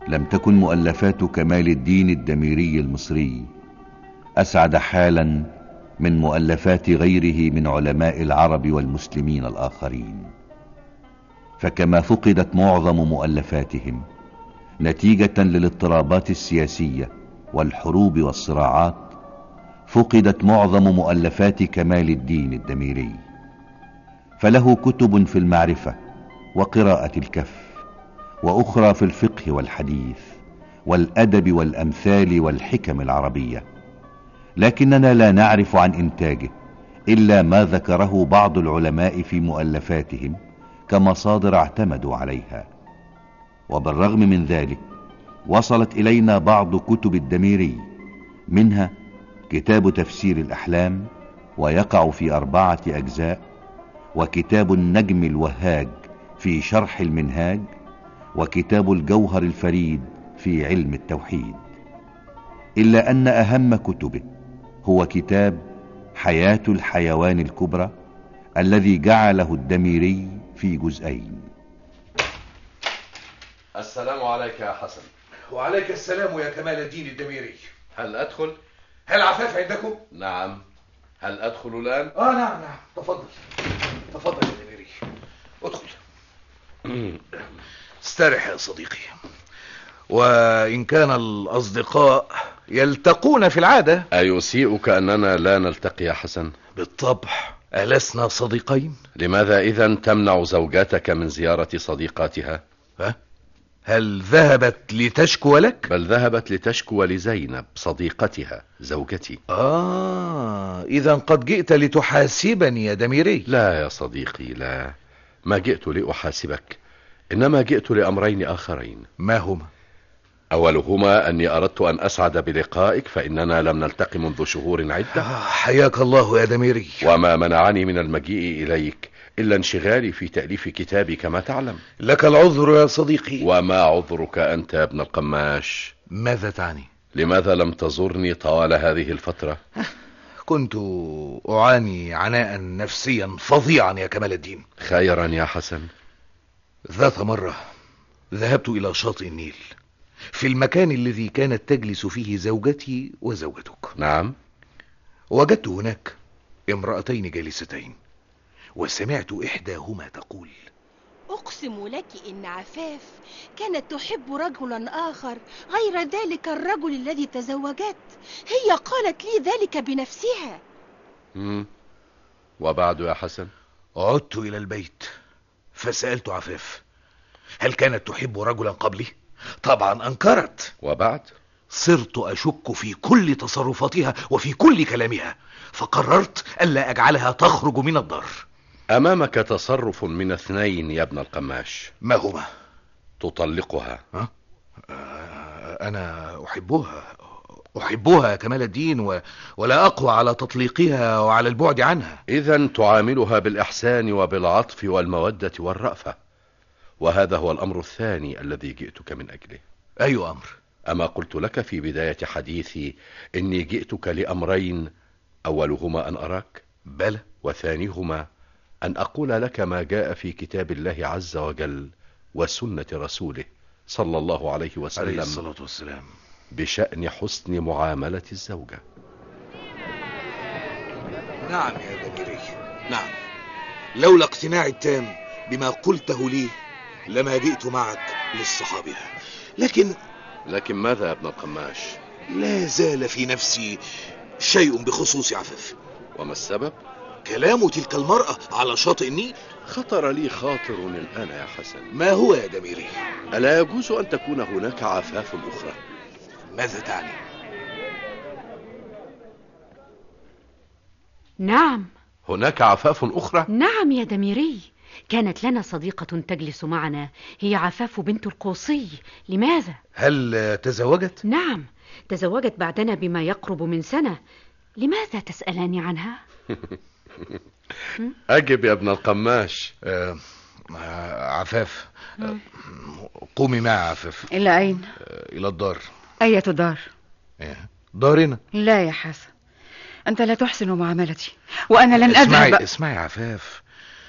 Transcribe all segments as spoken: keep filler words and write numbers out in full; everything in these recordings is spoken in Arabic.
لم تكن مؤلفات كمال الدين الدميري المصري أسعد حالا من مؤلفات غيره من علماء العرب والمسلمين الآخرين، فكما فقدت معظم مؤلفاتهم نتيجة للاضطرابات السياسية والحروب والصراعات، فقدت معظم مؤلفات كمال الدين الدميري، فله كتب في المعرفة وقراءة الكف، وأخرى في الفقه والحديث والأدب والأمثال والحكم العربية، لكننا لا نعرف عن إنتاجه إلا ما ذكره بعض العلماء في مؤلفاتهم كمصادر اعتمدوا عليها. وبالرغم من ذلك وصلت إلينا بعض كتب الدميري، منها كتاب تفسير الأحلام ويقع في أربعة أجزاء، وكتاب النجم الوهاج في شرح المنهاج، وكتاب الجوهر الفريد في علم التوحيد، إلا أن أهم كتبه هو كتاب حياة الحيوان الكبرى الذي جعله الدميري في جزئين. السلام عليك يا حسن. وعليك السلام يا كمال الدين الدميري. هل أدخل؟ هل عفاف عندكم؟ نعم. هل أدخل الآن؟ آه نعم نعم، تفضل تفضل يا دميري، ادخل. استرح يا صديقي. وإن كان الأصدقاء يلتقون في العادة، أيسيئك أننا لا نلتقي يا حسن؟ بالطبع، ألسنا صديقين؟ لماذا إذن تمنع زوجاتك من زيارة صديقاتها؟ ها؟ هل ذهبت لتشكو لك؟ بل ذهبت لتشكو لزينب صديقتها زوجتي. آه إذن قد جئت لتحاسبني يا دميري. لا يا صديقي، لا، ما جئت لأحاسبك، إنما جئت لأمرين آخرين. ما هما؟ أولهما أني أردت أن أسعد بلقائك، فإننا لم نلتقي منذ شهور عدة. آه حياك الله يا دميري. وما منعني من المجيء إليك إلا انشغالي في تأليف كتابي كما تعلم. لك العذر يا صديقي. وما عذرك أنت يا ابن القماش؟ ماذا تعني؟ لماذا لم تزرني طوال هذه الفترة؟ كنت أعاني عناء نفسيا فظيعا يا كمال الدين. خيرا يا حسن. ذات مرة ذهبت إلى شاطئ النيل، في المكان الذي كانت تجلس فيه زوجتي وزوجتك. نعم. وجدت هناك امرأتين جالستين، وسمعت إحداهما تقول: أقسم لك إن عفاف كانت تحب رجلا آخر غير ذلك الرجل الذي تزوجت. هي قالت لي ذلك بنفسها. مم. وبعد يا حسن؟ عدت إلى البيت فسألت عفاف هل كانت تحب رجلا قبلي؟ طبعا أنكرت. وبعد؟ صرت أشك في كل تصرفاتها وفي كل كلامها، فقررت ألا أجعلها تخرج من الدار. أمامك تصرف من اثنين يا ابن القماش. ما هما؟ تطلقها. ها؟ آه أنا أحبها أحبها يا كمال الدين، و... ولا أقوى على تطليقها وعلى البعد عنها. إذن تعاملها بالإحسان وبالعطف والمودة والرأفة، وهذا هو الأمر الثاني الذي جئتك من أجله. أي أمر؟ أما قلت لك في بداية حديثي إني جئتك لأمرين، أولهما أن أراك؟ بلى. وثانيهما أن أقول لك ما جاء في كتاب الله عز وجل وسنة رسوله صلى الله عليه وسلم عليه الصلاة والسلام بشأن حسن معاملة الزوجة. نعم يا دميري، نعم. لولا اقتناعي التام بما قلته لي لما جئت معك للصحابها، لكن لكن ماذا يا ابن القماش؟ لا زال في نفسي شيء بخصوص عفاف. وما السبب؟ كلام تلك المرأة على شاطئ النيل. خطر لي خاطر الآن يا حسن. ما هو يا دميري؟ ألا يجوز أن تكون هناك عفاف أخرى؟ ماذا تعني؟ نعم، هناك عفاف أخرى؟ نعم يا دميري، كانت لنا صديقة تجلس معنا، هي عفاف بنت القوصي. لماذا؟ هل تزوجت؟ نعم، تزوجت بعدنا بما يقرب من سنة. لماذا تسألني عنها؟ أجب يا ابن القماش. آه عفاف، آه قومي معي عفاف. إلى أين؟ آه إلى الدار. أية دار؟ إيه؟ دارنا. لا يا حسن، أنت لا تحسن معاملتي وأنا لن اسمعي أذهب. اسمعي عفاف،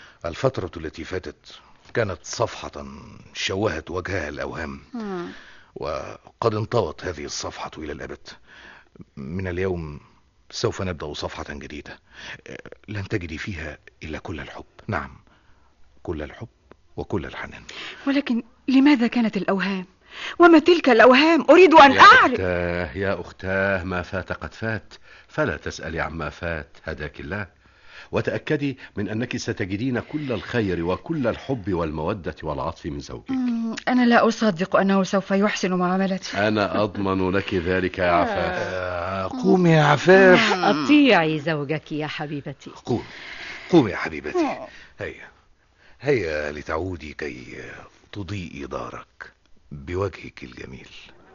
الفترة التي فاتت كانت صفحة شوهت وجهها الأوهام، وقد انطوت هذه الصفحة إلى الأبد. من اليوم سوف نبدأ صفحة جديدة لن تجدي فيها إلا كل الحب. نعم، كل الحب وكل الحنان. ولكن لماذا كانت الأوهام؟ وما تلك الأوهام؟ أريد أن يا أعرف. أختاه يا أختاه، ما فات قد فات، فلا تسألي عما فات، هداك الله. وتأكدي من أنك ستجدين كل الخير وكل الحب والمودة والعطف من زوجك. أنا لا أصدق أنه سوف يحسن معاملتي. أنا أضمن لك ذلك يا عفاف. آه قومي يا عفاف. أطيعي زوجك يا حبيبتي. قومي قومي يا حبيبتي. هيا هيا لتعودي كي تضيئي دارك بوجهك الجميل.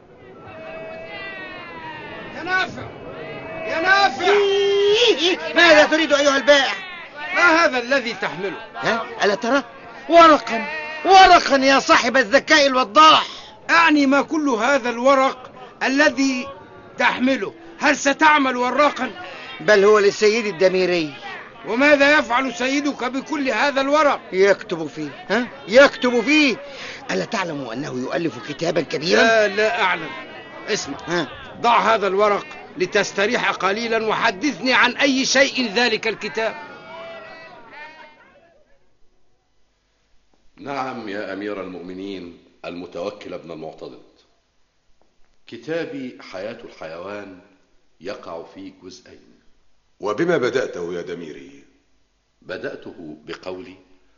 يا نافع يا نافع، ماذا تريد أيها البائع؟ ما هذا الذي تحمله؟ ها؟ ألا ترى؟ ورقا ورقا يا صاحب الذكاء الوضاح. أعني ما كل هذا الورق الذي تحمله؟ هل ستعمل وراقا؟ بل هو للسيد الدميري. وماذا يفعل سيدك بكل هذا الورق؟ يكتب فيه. ها؟ يكتب فيه. ألا تعلم أنه يؤلف كتابا كبيرا؟ لا لا أعلم. اسمع، ها؟ ضع هذا الورق لتستريح قليلا وحدثني عن أي شيء ذلك الكتاب. نعم يا أمير المؤمنين المتوكل ابن المعتضد، كتابي حياة الحيوان يقع في جزئين. وبما بدأته يا دميري؟ بدأته بقولي: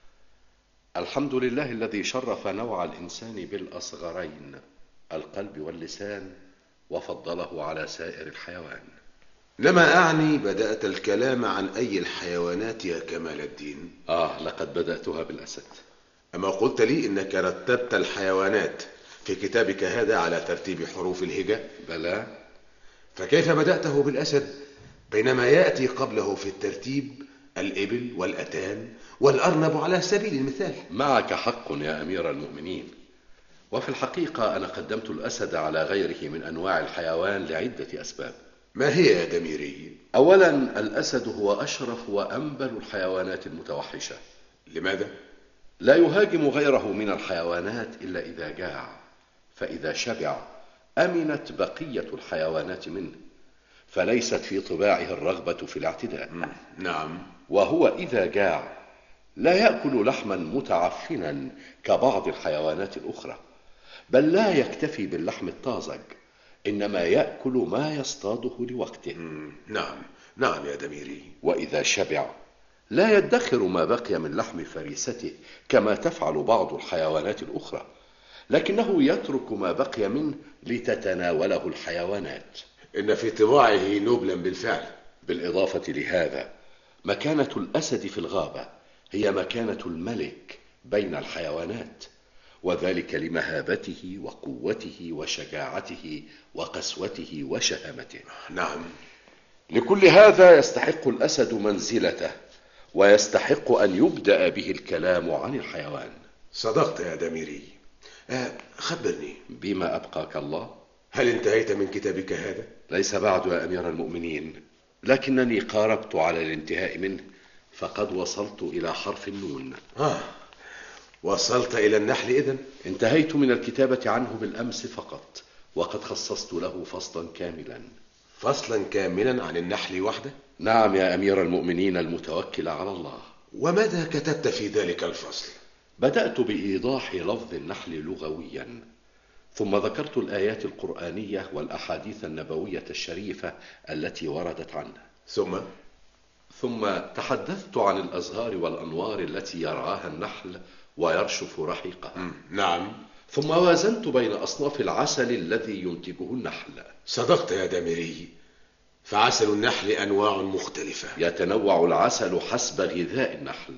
الحمد لله الذي شرف نوع الإنسان بالأصغرين، القلب واللسان، وفضله على سائر الحيوان. لما أعني بدأت الكلام عن أي الحيوانات يا كمال الدين؟ آه لقد بدأتها بالأسد. أما قلت لي إنك رتبت الحيوانات في كتابك هذا على ترتيب حروف الهجاء؟ بلى. فكيف بدأته بالأسد بينما يأتي قبله في الترتيب الإبل والأتان والأرنب على سبيل المثال؟ معك حق يا أمير المؤمنين، وفي الحقيقة أنا قدمت الأسد على غيره من أنواع الحيوان لعدة أسباب. ما هي يا دميري؟ أولا، الأسد هو أشرف وأنبل الحيوانات المتوحشة. لماذا؟ لا يهاجم غيره من الحيوانات إلا إذا جاع، فإذا شبع أمنت بقية الحيوانات منه، فليست في طباعه الرغبة في الاعتداء. نعم. وهو إذا جاع لا يأكل لحما متعفنا كبعض الحيوانات الأخرى، بل لا يكتفي باللحم الطازج، إنما يأكل ما يصطاده لوقته. نعم نعم يا دميري. وإذا شبع لا يدخر ما بقي من لحم فريسته كما تفعل بعض الحيوانات الأخرى، لكنه يترك ما بقي منه لتتناوله الحيوانات. إن في طباعه نبلا بالفعل. بالإضافة لهذا، مكانة الأسد في الغابة هي مكانة الملك بين الحيوانات، وذلك لمهابته وقوته وشجاعته وقسوته وشهامته. نعم. لكل هذا يستحق الأسد منزلته، ويستحق أن يبدأ به الكلام عن الحيوان. صدقت يا دميري. آه خبرني. بما أبقاك الله، هل انتهيت من كتابك هذا؟ ليس بعد يا أمير المؤمنين، لكنني قاربت على الانتهاء منه، فقد وصلت إلى حرف النون. آه وصلت إلى النحل إذن؟ انتهيت من الكتابة عنه بالأمس فقط، وقد خصصت له فصلا كاملا. فصلا كاملا عن النحل وحده؟ نعم يا أمير المؤمنين المتوكل على الله. وماذا كتبت في ذلك الفصل؟ بدأت بإيضاح لفظ النحل لغويا، ثم ذكرت الآيات القرآنية والأحاديث النبوية الشريفة التي وردت عنه. ثم ثم تحدثت عن الأزهار والأنوار التي يرعاها النحل ويرشف رحيقها. نعم. ثم وازنت بين أصناف العسل الذي ينتجه النحل. صدقت يا دميري، فعسل النحل أنواع مختلفة. يتنوع العسل حسب غذاء النحل،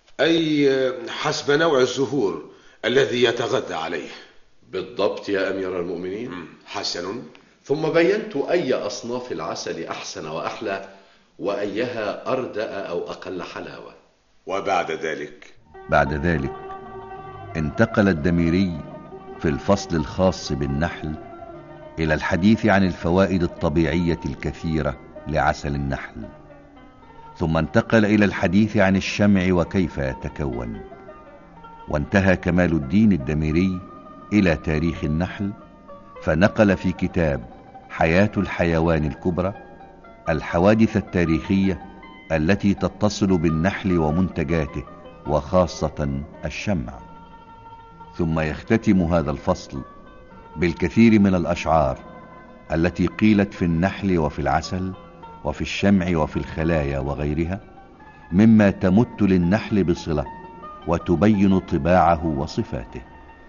أي حسب نوع الزهور الذي يتغذى عليه. بالضبط يا أمير المؤمنين. حسن. ثم بينت أي أصناف العسل أحسن وأحلى، وأيها أردأ أو أقل حلاوة. وبعد ذلك بعد ذلك انتقل الدميري في الفصل الخاص بالنحل إلى الحديث عن الفوائد الطبيعية الكثيرة لعسل النحل، ثم انتقل إلى الحديث عن الشمع وكيف يتكون، وانتهى كمال الدين الدميري إلى تاريخ النحل فنقل في كتاب حياة الحيوان الكبرى الحوادث التاريخية التي تتصل بالنحل ومنتجاته، وخاصة الشمع. ثم يختتم هذا الفصل بالكثير من الأشعار التي قيلت في النحل وفي العسل وفي الشمع وفي الخلايا وغيرها، مما تمت للنحل بصلة وتبين طباعه وصفاته.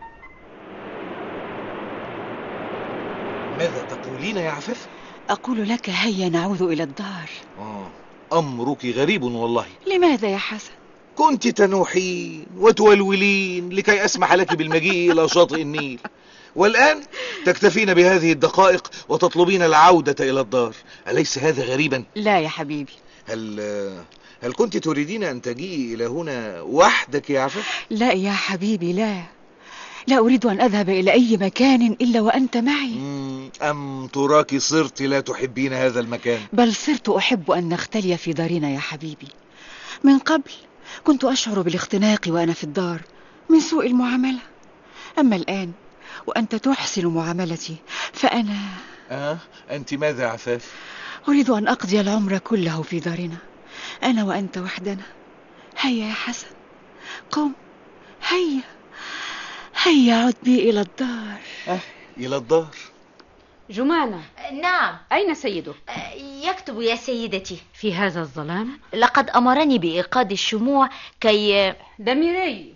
ماذا تقولين يا عفاف؟ أقول لك هيا نعود إلى الدار. آه. أمرك غريب والله. لماذا يا حسن؟ كنت تنوحين وتولولين لكي أسمح لك بالمجيء إلى شاطئ النيل، والآن تكتفين بهذه الدقائق وتطلبين العودة إلى الدار. أليس هذا غريبا؟ لا يا حبيبي. هل هل كنت تريدين أن تجيء إلى هنا وحدك يا عفاف؟ لا يا حبيبي، لا لا أريد أن أذهب إلى أي مكان إلا وأنت معي. أم تراك صرت لا تحبين هذا المكان؟ بل صرت أحب أن نختلي في دارنا يا حبيبي. من قبل كنت أشعر بالاختناق وأنا في الدار من سوء المعاملة، أما الآن وأنت تحسن معاملتي فأنا آه أنت ماذا يا عفاف؟ أريد أن أقضي العمر كله في دارنا، أنا وأنت وحدنا. هيا يا حسن، قم، هيا هيا عد بي إلى الدار. آه إلى الدار. جمانة. نعم. أين سيدك؟ يكتب يا سيدتي. في هذا الظلام؟ لقد أمرني بإيقاد الشموع كي... دميري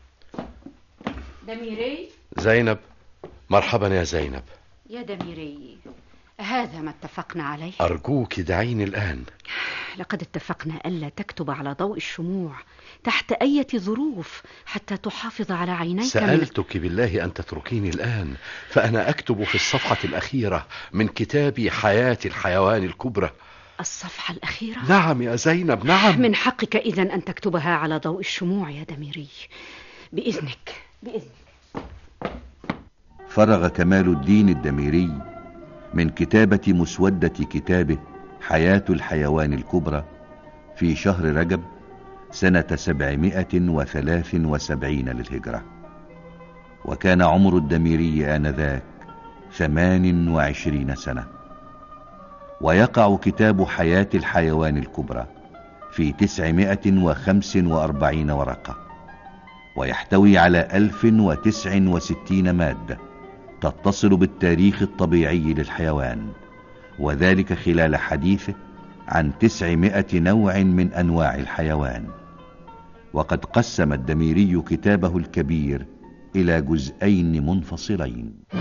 دميري. زينب، مرحبا يا زينب. يا دميري، هذا ما اتفقنا عليه؟ أرجوك دعيني الآن. لقد اتفقنا ألا تكتب على ضوء الشموع تحت أي ظروف حتى تحافظ على عينيك. سألتك بالله أن تتركيني الآن، فأنا أكتب في الصفحة الأخيرة من كتابي حياة الحيوان الكبرى. الصفحة الأخيرة؟ نعم يا زينب، نعم. من حقك إذن أن تكتبها على ضوء الشموع يا دميري، بإذنك بإذنك. فرغ كمال الدين الدميري من كتابة مسودة كتابه حياة الحيوان الكبرى في شهر رجب سنة سبعمائة وثلاث وسبعين للهجرة، وكان عمر الدميري آنذاك ثمان وعشرين سنة. ويقع كتاب حياة الحيوان الكبرى في تسعمائة وخمس وأربعين ورقة، ويحتوي على ألف وتسع وستين مادة تتصل بالتاريخ الطبيعي للحيوان، وذلك خلال حديثه عن تسعمائة نوع من أنواع الحيوان. وقد قسم الدميري كتابه الكبير إلى جزئين منفصلين.